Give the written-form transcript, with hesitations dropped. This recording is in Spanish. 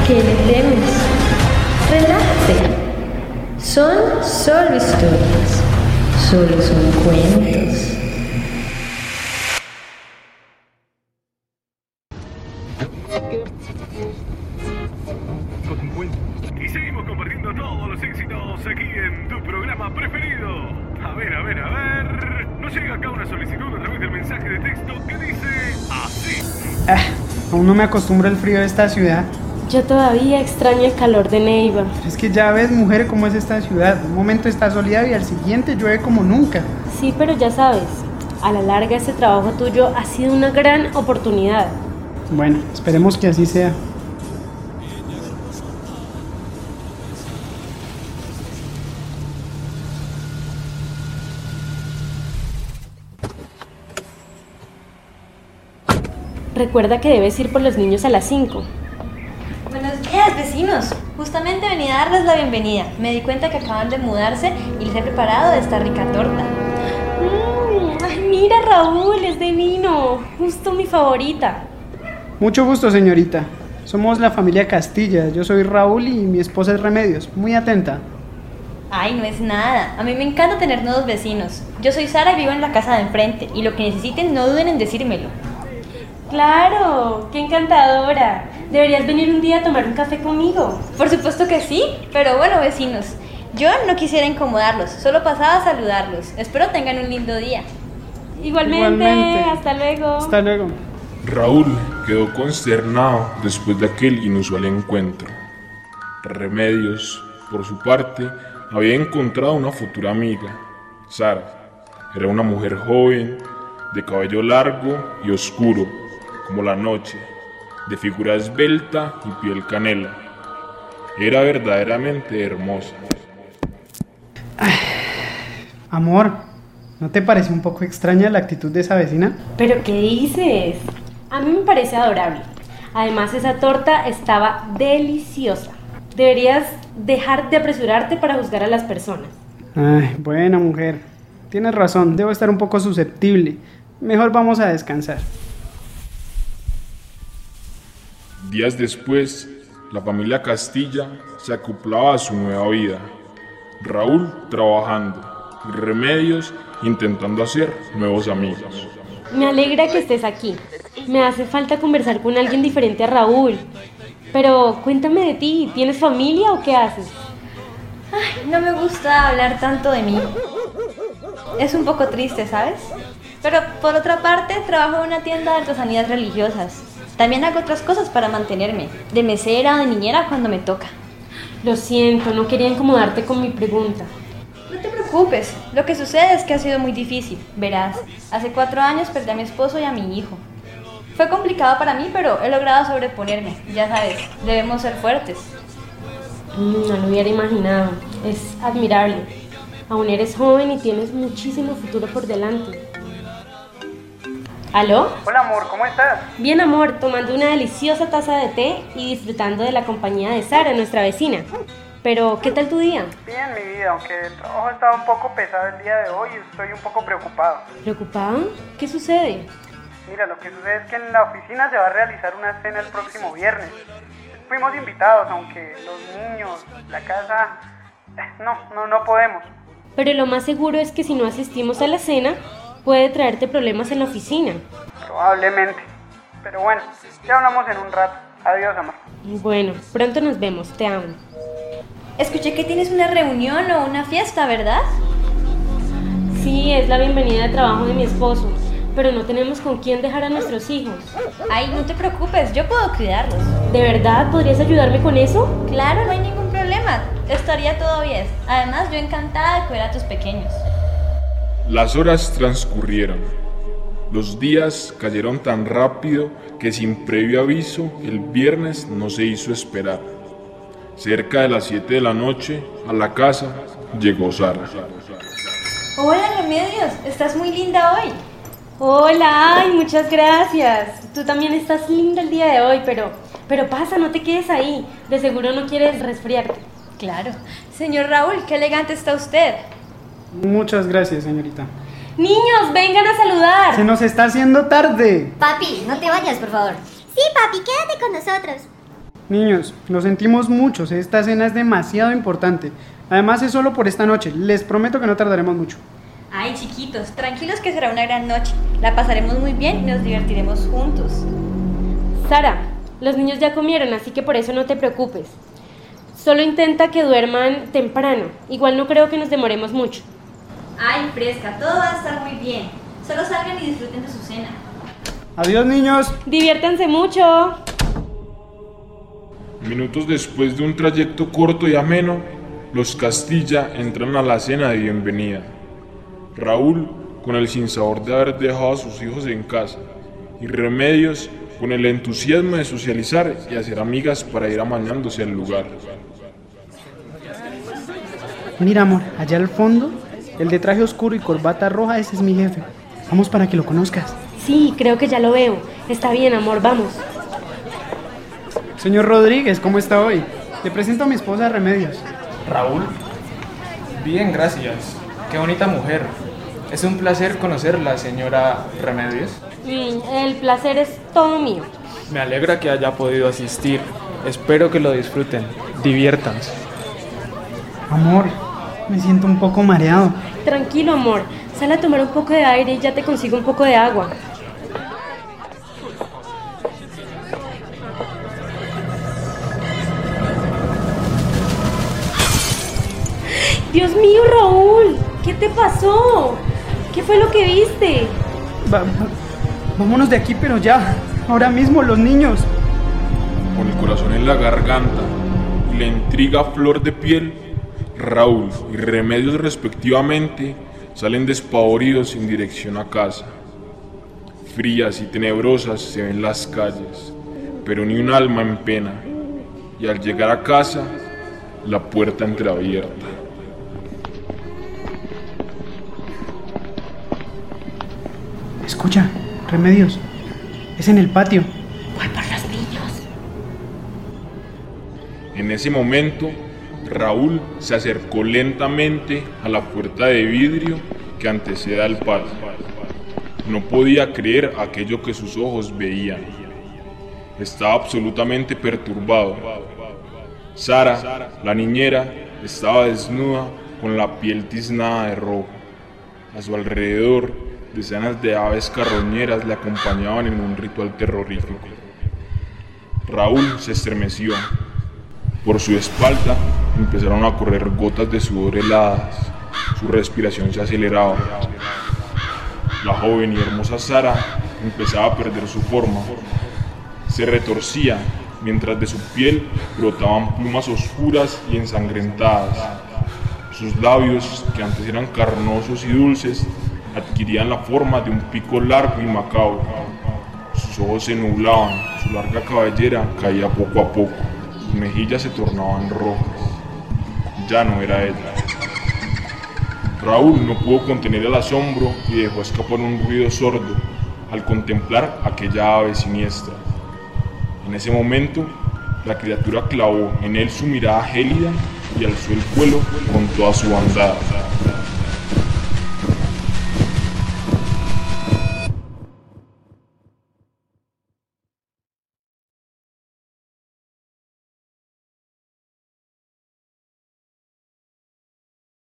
qué le temes? Relájate. Son solo historias, solo son cuentos. Y seguimos compartiendo todos los éxitos aquí en tu programa preferido. A ver. Nos llega acá una solicitud a través del mensaje de texto que dice así. Aún no me acostumbro al frío de esta ciudad. Yo todavía extraño el calor de Neiva. Es que ya ves, mujer, cómo es esta ciudad. Un momento está soleado y al siguiente llueve como nunca. Sí, pero ya sabes, a la larga este trabajo tuyo ha sido una gran oportunidad. Bueno, esperemos que así sea. Recuerda que debes ir por los niños a las 5. Buenos días, vecinos. Justamente venía a darles la bienvenida. Me di cuenta que acaban de mudarse y les he preparado esta rica torta. Ay, mira, Raúl, es de vino. Justo mi favorita. Mucho gusto, señorita. Somos la familia Castilla. Yo soy Raúl y mi esposa es Remedios. Muy atenta. Ay, no es nada. A mí me encanta tener nuevos vecinos. Yo soy Sara y vivo en la casa de enfrente. Y lo que necesiten, no duden en decírmelo. ¡Claro! ¡Qué encantadora! Deberías venir un día a tomar un café conmigo. Por supuesto que sí, pero bueno, vecinos, yo no quisiera incomodarlos, solo pasaba a saludarlos. Espero tengan un lindo día. Igualmente. Hasta luego. Hasta luego. Raúl quedó consternado después de aquel inusual encuentro. Remedios, por su parte, había encontrado una futura amiga, Sara. Era una mujer joven, de cabello largo y oscuro, como la noche, de figura esbelta y piel canela. Era verdaderamente hermosa. Amor, ¿no te parece un poco extraña la actitud de esa vecina? ¿Pero qué dices? A mí me parece adorable. Además, esa torta estaba deliciosa. Deberías dejar de apresurarte para juzgar a las personas. Ay, buena mujer. Tienes razón, debo estar un poco susceptible. Mejor vamos a descansar. Días después, la familia Castilla se acoplaba a su nueva vida. Raúl trabajando y Remedios intentando hacer nuevos amigos. Me alegra que estés aquí. Me hace falta conversar con alguien diferente a Raúl. Pero cuéntame de ti, ¿tienes familia o qué haces? Ay, no me gusta hablar tanto de mí. Es un poco triste, ¿sabes? Pero por otra parte, trabajo en una tienda de artesanías religiosas. También hago otras cosas para mantenerme, de mesera o de niñera cuando me toca. Lo siento, no quería incomodarte con mi pregunta. No te preocupes, lo que sucede es que ha sido muy difícil. Verás, hace 4 años perdí a mi esposo y a mi hijo. Fue complicado para mí, pero he logrado sobreponerme. Ya sabes, debemos ser fuertes. No lo hubiera imaginado. Es admirable. Aún eres joven y tienes muchísimo futuro por delante. ¿Aló? Hola, amor, ¿cómo estás? Bien, amor, tomando una deliciosa taza de té y disfrutando de la compañía de Sara, nuestra vecina. Pero, ¿qué tal tu día? Bien, mi vida, aunque el trabajo estaba un poco pesado el día de hoy, estoy un poco preocupado. ¿Preocupado? ¿Qué sucede? Mira, lo que sucede es que en la oficina se va a realizar una cena el próximo viernes. Fuimos invitados, aunque los niños, la casa... No podemos. Pero lo más seguro es que si no asistimos a la cena, puede traerte problemas en la oficina. Probablemente. Pero bueno, ya hablamos en un rato. Adiós, amor. Bueno, pronto nos vemos, te amo. Escuché que tienes una reunión o una fiesta, ¿verdad? Sí, es la bienvenida de trabajo de mi esposo, pero no tenemos con quién dejar a nuestros hijos. Ay, no te preocupes, yo puedo cuidarlos. ¿De verdad? ¿Podrías ayudarme con eso? Claro, no hay ningún problema. Estaría todo bien. Además, yo encantada de cuidar a tus pequeños. Las horas transcurrieron. Los días cayeron tan rápido que sin previo aviso el viernes no se hizo esperar. Cerca de las 7 de la noche, a la casa llegó Sara. Hola, Remedios, estás muy linda hoy. Hola, ay, muchas gracias. Tú también estás linda el día de hoy, pero pasa, no te quedes ahí. De seguro no quieres resfriarte. Claro. Señor Raúl, qué elegante está usted. Muchas gracias, señorita. Niños, vengan a saludar. Se nos está haciendo tarde. Papi, no te vayas, por favor. Sí, papi, quédate con nosotros. Niños, lo sentimos mucho, esta cena es demasiado importante. Además es solo por esta noche, les prometo que no tardaremos mucho. Ay, chiquitos, tranquilos que será una gran noche. La pasaremos muy bien y nos divertiremos juntos. Sara, los niños ya comieron, así que por eso no te preocupes. Solo intenta que duerman temprano. Igual no creo que nos demoremos mucho. Ay, fresca, todo va a estar muy bien. Solo salgan y disfruten de su cena. Adiós, niños. Diviértanse mucho. Minutos después de un trayecto corto y ameno, los Castilla entran a la cena de bienvenida. Raúl, con el sinsabor de haber dejado a sus hijos en casa, y Remedios, con el entusiasmo de socializar y hacer amigas para ir amañándose al lugar. Mira, amor, allá al fondo, el de traje oscuro y corbata roja, ese es mi jefe. Vamos para que lo conozcas. Sí, creo que ya lo veo. Está bien, amor, vamos. Señor Rodríguez, ¿cómo está hoy? Te presento a mi esposa Remedios. Raúl. Bien, gracias. Qué bonita mujer. Es un placer conocerla, señora Remedios. El placer es todo mío. Me alegra que haya podido asistir. Espero que lo disfruten. Diviértanse. Amor, me siento un poco mareado. Tranquilo, amor. Sal a tomar un poco de aire y ya te consigo un poco de agua. Dios mío, Raúl, ¿qué te pasó? ¿Qué fue lo que viste? Vámonos de aquí, pero ya. Ahora mismo, los niños. Con el corazón en la garganta y la intriga a flor de piel, Raúl y Remedios respectivamente salen despavoridos en dirección a casa. Frías y tenebrosas se ven las calles, pero ni un alma en pena, y al llegar a casa, la puerta entreabierta. Escucha, Remedios, es en el patio. Voy por los niños. En ese momento, Raúl se acercó lentamente a la puerta de vidrio que antecede al patio. No podía creer aquello que sus ojos veían. Estaba absolutamente perturbado. Sara, la niñera, estaba desnuda con la piel tiznada de rojo. A su alrededor, decenas de aves carroñeras le acompañaban en un ritual terrorífico. Raúl se estremeció. Por su espalda empezaron a correr gotas de sudor heladas. Su respiración se aceleraba. La joven y hermosa Sara empezaba a perder su forma. Se retorcía mientras de su piel brotaban plumas oscuras y ensangrentadas. Sus labios, que antes eran carnosos y dulces, adquirían la forma de un pico largo y macabro. Sus ojos se nublaban, su larga cabellera caía poco a poco, sus mejillas se tornaban rojas. Ya no era ella. Raúl no pudo contener el asombro y dejó escapar un ruido sordo al contemplar aquella ave siniestra. En ese momento, la criatura clavó en él su mirada gélida y alzó el vuelo con toda su bandada.